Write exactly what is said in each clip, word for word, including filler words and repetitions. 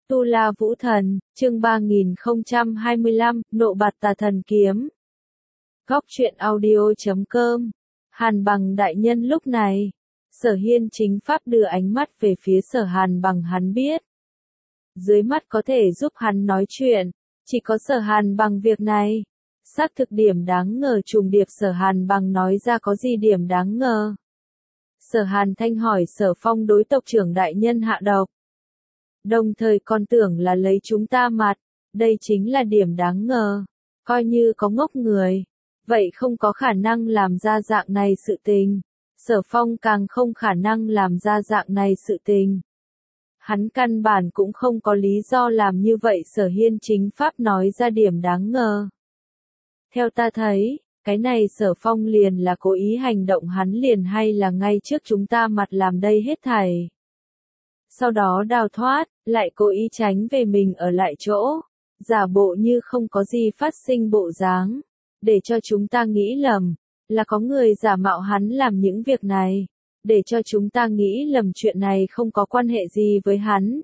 Tu La Vũ Thần, chương ba nghìn không trăm hai mươi lăm, Nộ Bạt Tà Thần Kiếm. Góc truyện audio chấm com. Hàn Bằng đại nhân lúc này, Sở Hiên chính pháp đưa ánh mắt về phía Sở Hàn Bằng, hắn biết. Dưới mắt có thể giúp hắn nói chuyện, chỉ có Sở Hàn Bằng việc này. Xác thực điểm đáng ngờ trùng điệp, Sở Hàn Bằng nói ra có gì điểm đáng ngờ. Sở Hàn Thanh hỏi Sở Phong đối tộc trưởng đại nhân hạ độc. Đồng thời còn tưởng là lấy chúng ta mặt, đây chính là điểm đáng ngờ. Coi như có ngốc người, vậy không có khả năng làm ra dạng này sự tình. Sở Phong càng không khả năng làm ra dạng này sự tình. Hắn căn bản cũng không có lý do làm như vậy. Sở Hiên chính pháp nói ra điểm đáng ngờ. Theo ta thấy, cái này Sở Phong liền là cố ý hành động, hắn liền hay là ngay trước chúng ta mặt làm đây hết thảy. Sau đó đào thoát, lại cố ý tránh về mình ở lại chỗ, giả bộ như không có gì phát sinh bộ dáng, để cho chúng ta nghĩ lầm, là có người giả mạo hắn làm những việc này, để cho chúng ta nghĩ lầm chuyện này không có quan hệ gì với hắn.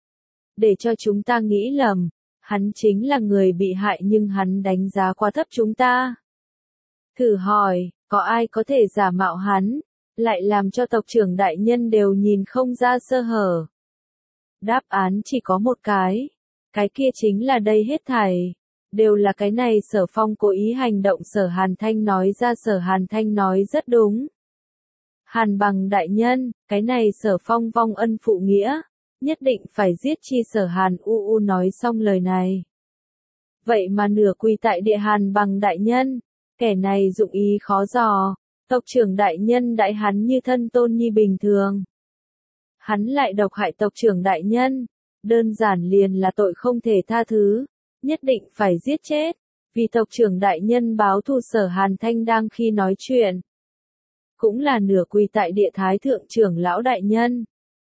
Để cho chúng ta nghĩ lầm, hắn chính là người bị hại, nhưng hắn đánh giá quá thấp chúng ta. Thử hỏi, có ai có thể giả mạo hắn, lại làm cho tộc trưởng đại nhân đều nhìn không ra sơ hở? Đáp án chỉ có một cái, cái kia chính là đây hết thảy đều là cái này Sở Phong cố ý hành động. Sở Hàn Thanh nói ra. Sở Hàn Thanh nói rất đúng. Hàn Bằng đại nhân, cái này Sở Phong vong ân phụ nghĩa, nhất định phải giết chi. Sở Hàn u u nói xong lời này, vậy mà nửa quỳ tại địa. Hàn Bằng đại nhân, kẻ này dụng ý khó dò, tộc trưởng đại nhân đại hắn như thân tôn nhi bình thường. Hắn lại độc hại tộc trưởng đại nhân, đơn giản liền là tội không thể tha thứ, nhất định phải giết chết, vì tộc trưởng đại nhân báo thù. Sở Hàn Thanh đang khi nói chuyện, cũng là nửa quỳ tại địa. Thái thượng trưởng lão đại nhân,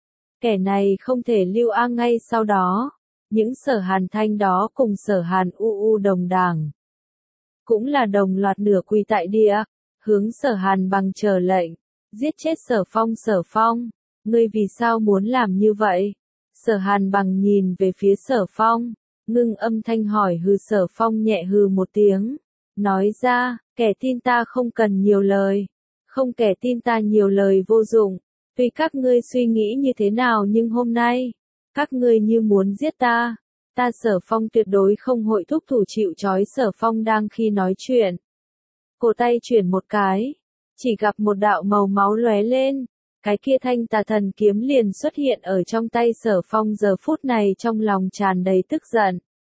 kẻ này không thể lưu a. Ngay sau đó, những Sở Hàn Thanh đó cùng Sở Hàn u u đồng đảng, cũng là đồng loạt nửa quỳ tại địa, hướng Sở Hàn Bằng chờ lệnh, giết chết Sở Phong. Sở Phong, ngươi vì sao muốn làm như vậy? Sở Hàn Bằng nhìn về phía Sở Phong, ngưng âm thanh hỏi. Hừ. Sở Phong nhẹ hừ một tiếng, nói ra, kẻ tin ta không cần nhiều lời, không kẻ tin ta nhiều lời vô dụng, tuy các ngươi suy nghĩ như thế nào nhưng hôm nay, các ngươi như muốn giết ta, ta Sở Phong tuyệt đối không hội thúc thủ chịu trói. Sở Phong đang khi nói chuyện, cổ tay chuyển một cái, chỉ gặp một đạo màu máu lóe lên, cái kia thanh tà thần kiếm liền xuất hiện ở trong tay Sở Phong. Giờ phút này trong lòng tràn đầy tức giận.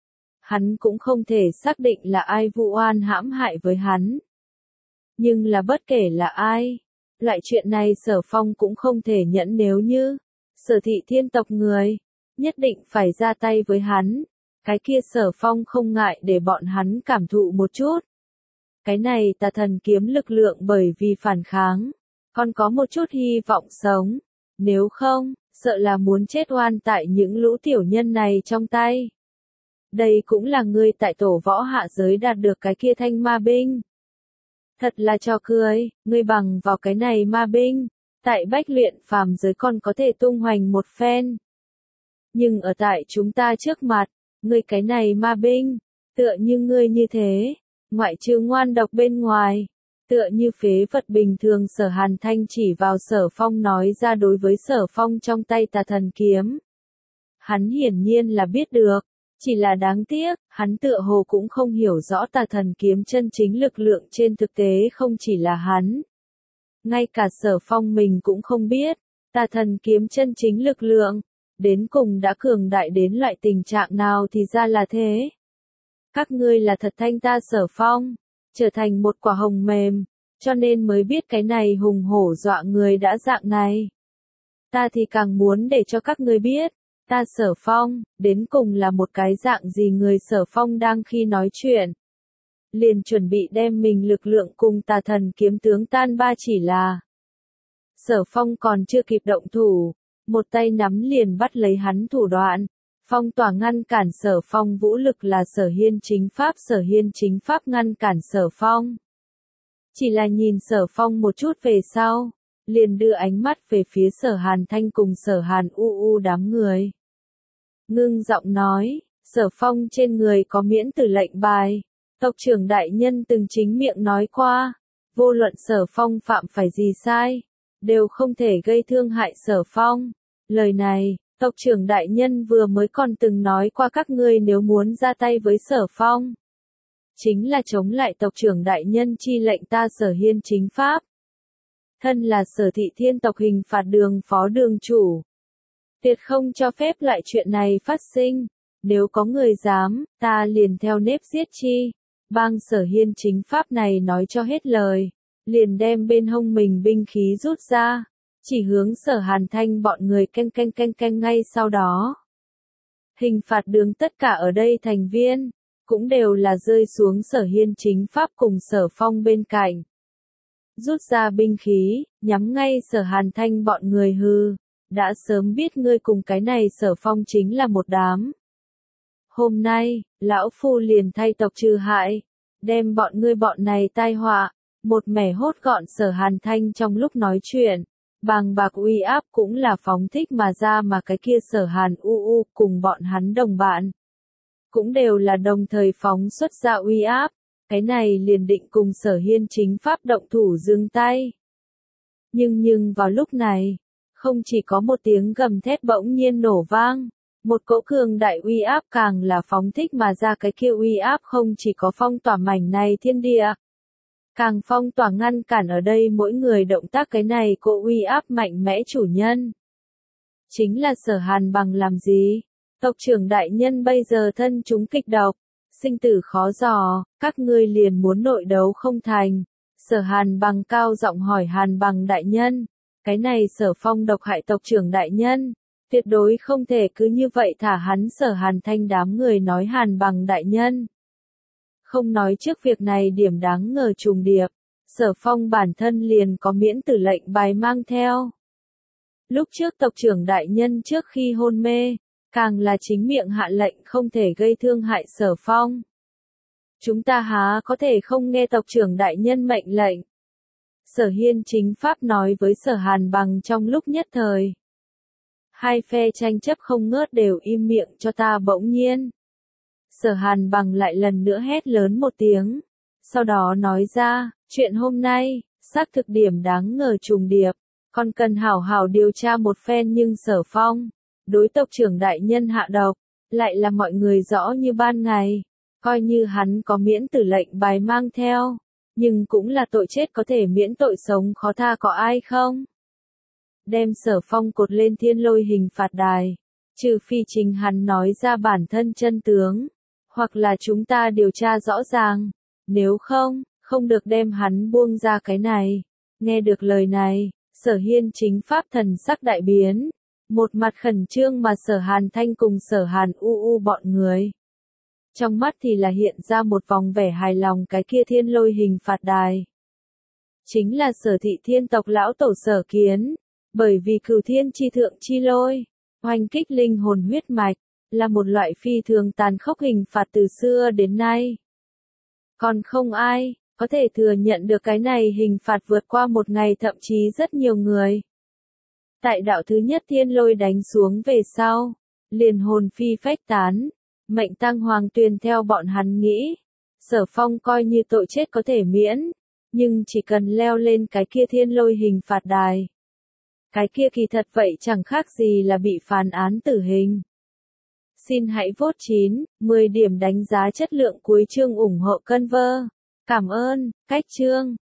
Hắn cũng không thể xác định là ai vu oan hãm hại với hắn. Nhưng là bất kể là ai, loại chuyện này Sở Phong cũng không thể nhẫn. Nếu như Sở thị thiên tộc người, nhất định phải ra tay với hắn. Cái kia Sở Phong không ngại để bọn hắn cảm thụ một chút. Cái này tà thần kiếm lực lượng, bởi vì phản kháng, còn có một chút hy vọng sống. Nếu không, sợ là muốn chết oan tại những lũ tiểu nhân này trong tay. Đây cũng là ngươi tại tổ võ hạ giới đạt được cái kia thanh ma binh. Thật là trò cười, ngươi bằng vào cái này ma binh, tại bách luyện phàm giới còn có thể tung hoành một phen. Nhưng ở tại chúng ta trước mặt, ngươi cái này ma binh, tựa như ngươi như thế, ngoại trừ ngoan độc bên ngoài, tựa như phế vật bình thường. Sở Hàn Thanh chỉ vào Sở Phong nói ra. Đối với Sở Phong trong tay tà thần kiếm, hắn hiển nhiên là biết được, chỉ là đáng tiếc, hắn tựa hồ cũng không hiểu rõ tà thần kiếm chân chính lực lượng. Trên thực tế không chỉ là hắn, ngay cả Sở Phong mình cũng không biết, tà thần kiếm chân chính lực lượng, đến cùng đã cường đại đến loại tình trạng nào. Thì ra là thế. Các ngươi là thật thanh ta Sở Phong, trở thành một quả hồng mềm, cho nên mới biết cái này hùng hổ dọa người đã dạng này. Ta thì càng muốn để cho các ngươi biết, ta Sở Phong, đến cùng là một cái dạng gì người. Sở Phong đang khi nói chuyện, liền chuẩn bị đem mình lực lượng cùng tà thần kiếm tướng tan ba. Chỉ là Sở Phong còn chưa kịp động thủ, một tay nắm liền bắt lấy hắn thủ đoạn, phong tỏa ngăn cản Sở Phong vũ lực. Là Sở Hiên chính pháp. Sở Hiên chính pháp ngăn cản Sở Phong, chỉ là nhìn Sở Phong một chút về sau, liền đưa ánh mắt về phía Sở Hàn Thanh cùng Sở Hàn u u đám người. ngưng giọng nói, Sở Phong trên người có miễn tử lệnh bài. Tộc trưởng đại nhân từng chính miệng nói qua, vô luận Sở Phong phạm phải gì sai, đều không thể gây thương hại Sở Phong. Lời này, tộc trưởng đại nhân vừa mới còn từng nói qua các ngươi nếu muốn ra tay với Sở Phong, chính là chống lại tộc trưởng đại nhân chi lệnh ta Sở Hiên chính pháp. Thân là Sở Thị Thiên tộc hình phạt đường phó đường chủ, tuyệt không cho phép loại chuyện này phát sinh. Nếu có người dám, ta liền theo nếp giết chi. Bang Sở Hiên chính pháp này nói cho hết lời, liền đem bên hông mình binh khí rút ra, chỉ hướng Sở Hàn Thanh bọn người canh canh canh canh ngay sau đó. Hình phạt đường tất cả ở đây thành viên, cũng đều là rơi xuống Sở Hiên chính pháp cùng Sở Phong bên cạnh. Rút ra binh khí, nhắm ngay Sở Hàn Thanh bọn người hư, đã sớm biết ngươi cùng cái này Sở Phong chính là một đám. Hôm nay, lão phu liền thay tộc trừ hại, đem bọn ngươi bọn này tai họa, một mẻ hốt gọn. Sở Hàn Thanh trong lúc nói chuyện, bàng bạc uy áp cũng là phóng thích mà ra, mà cái kia Sở Hàn u u cùng bọn hắn đồng bạn, cũng đều là đồng thời phóng xuất ra uy áp, cái này liền định cùng Sở Hiên chính pháp động thủ dừng tay. Nhưng nhưng vào lúc này, không chỉ có một tiếng gầm thét bỗng nhiên nổ vang, một cỗ cường đại uy áp càng là phóng thích mà ra, cái kia uy áp không chỉ có phong tỏa mảnh này thiên địa, càng phong tỏa ngăn cản ở đây mỗi người động tác. Cái này cỗ uy áp mạnh mẽ chủ nhân chính là Sở Hàn Bằng. Làm gì? Tộc trưởng đại nhân bây giờ thân chúng kịch độc, sinh tử khó dò, các ngươi liền muốn nội đấu không thành? Sở Hàn Bằng cao giọng hỏi. Hàn Bằng đại nhân, cái này Sở Phong độc hại tộc trưởng đại nhân, tuyệt đối không thể cứ như vậy thả hắn. Sở Hàn Thanh đám người nói. Hàn Bằng đại nhân, không nói trước việc này điểm đáng ngờ trùng điệp, Sở Phong bản thân liền có miễn tử lệnh bài mang theo. Lúc trước tộc trưởng đại nhân trước khi hôn mê, càng là chính miệng hạ lệnh không thể gây thương hại Sở Phong. Chúng ta há có thể không nghe tộc trưởng đại nhân mệnh lệnh? Sở Hiên chính pháp nói với Sở Hàn Bằng. Trong lúc nhất thời, hai phe tranh chấp không ngớt, đều im miệng cho ta. Bỗng nhiên, Sở Hàn Bằng lại lần nữa hét lớn một tiếng, sau đó nói ra, chuyện hôm nay, xác thực điểm đáng ngờ trùng điệp, còn cần hảo hảo điều tra một phen. Nhưng Sở Phong đối tộc trưởng đại nhân hạ độc, lại là mọi người rõ như ban ngày, coi như hắn có miễn tử lệnh bài mang theo, nhưng cũng là tội chết có thể miễn tội sống khó tha. Có ai không? Đem Sở Phong cột lên thiên lôi hình phạt đài, trừ phi chính hắn nói ra bản thân chân tướng, hoặc là chúng ta điều tra rõ ràng, nếu không, không được đem hắn buông ra. Cái này. Nghe được lời này, Sở Hiên chính pháp thần sắc đại biến, một mặt khẩn trương, mà Sở Hàn Thanh cùng Sở Hàn u u bọn người, trong mắt thì là hiện ra một vòng vẻ hài lòng. Cái kia thiên lôi hình phạt đài, chính là Sở Thị Thiên tộc lão tổ Sở Kiến, bởi vì cửu thiên chi thượng chi lôi, oanh kích linh hồn huyết mạch, là một loại phi thường tàn khốc hình phạt từ xưa đến nay. Còn không ai có thể thừa nhận được cái này hình phạt vượt qua một ngày, thậm chí rất nhiều người. Tại đạo thứ nhất thiên lôi đánh xuống về sau, liền hồn phi phách tán, mệnh tang hoàng tuyền. Theo bọn hắn nghĩ, Sở Phong coi như tội chết có thể miễn, nhưng chỉ cần leo lên cái kia thiên lôi hình phạt đài, cái kia kỳ thật vậy chẳng khác gì là bị phán án tử hình. Xin hãy vote chín, mười điểm đánh giá chất lượng cuối chương ủng hộ Conver. Cảm ơn, cách chương.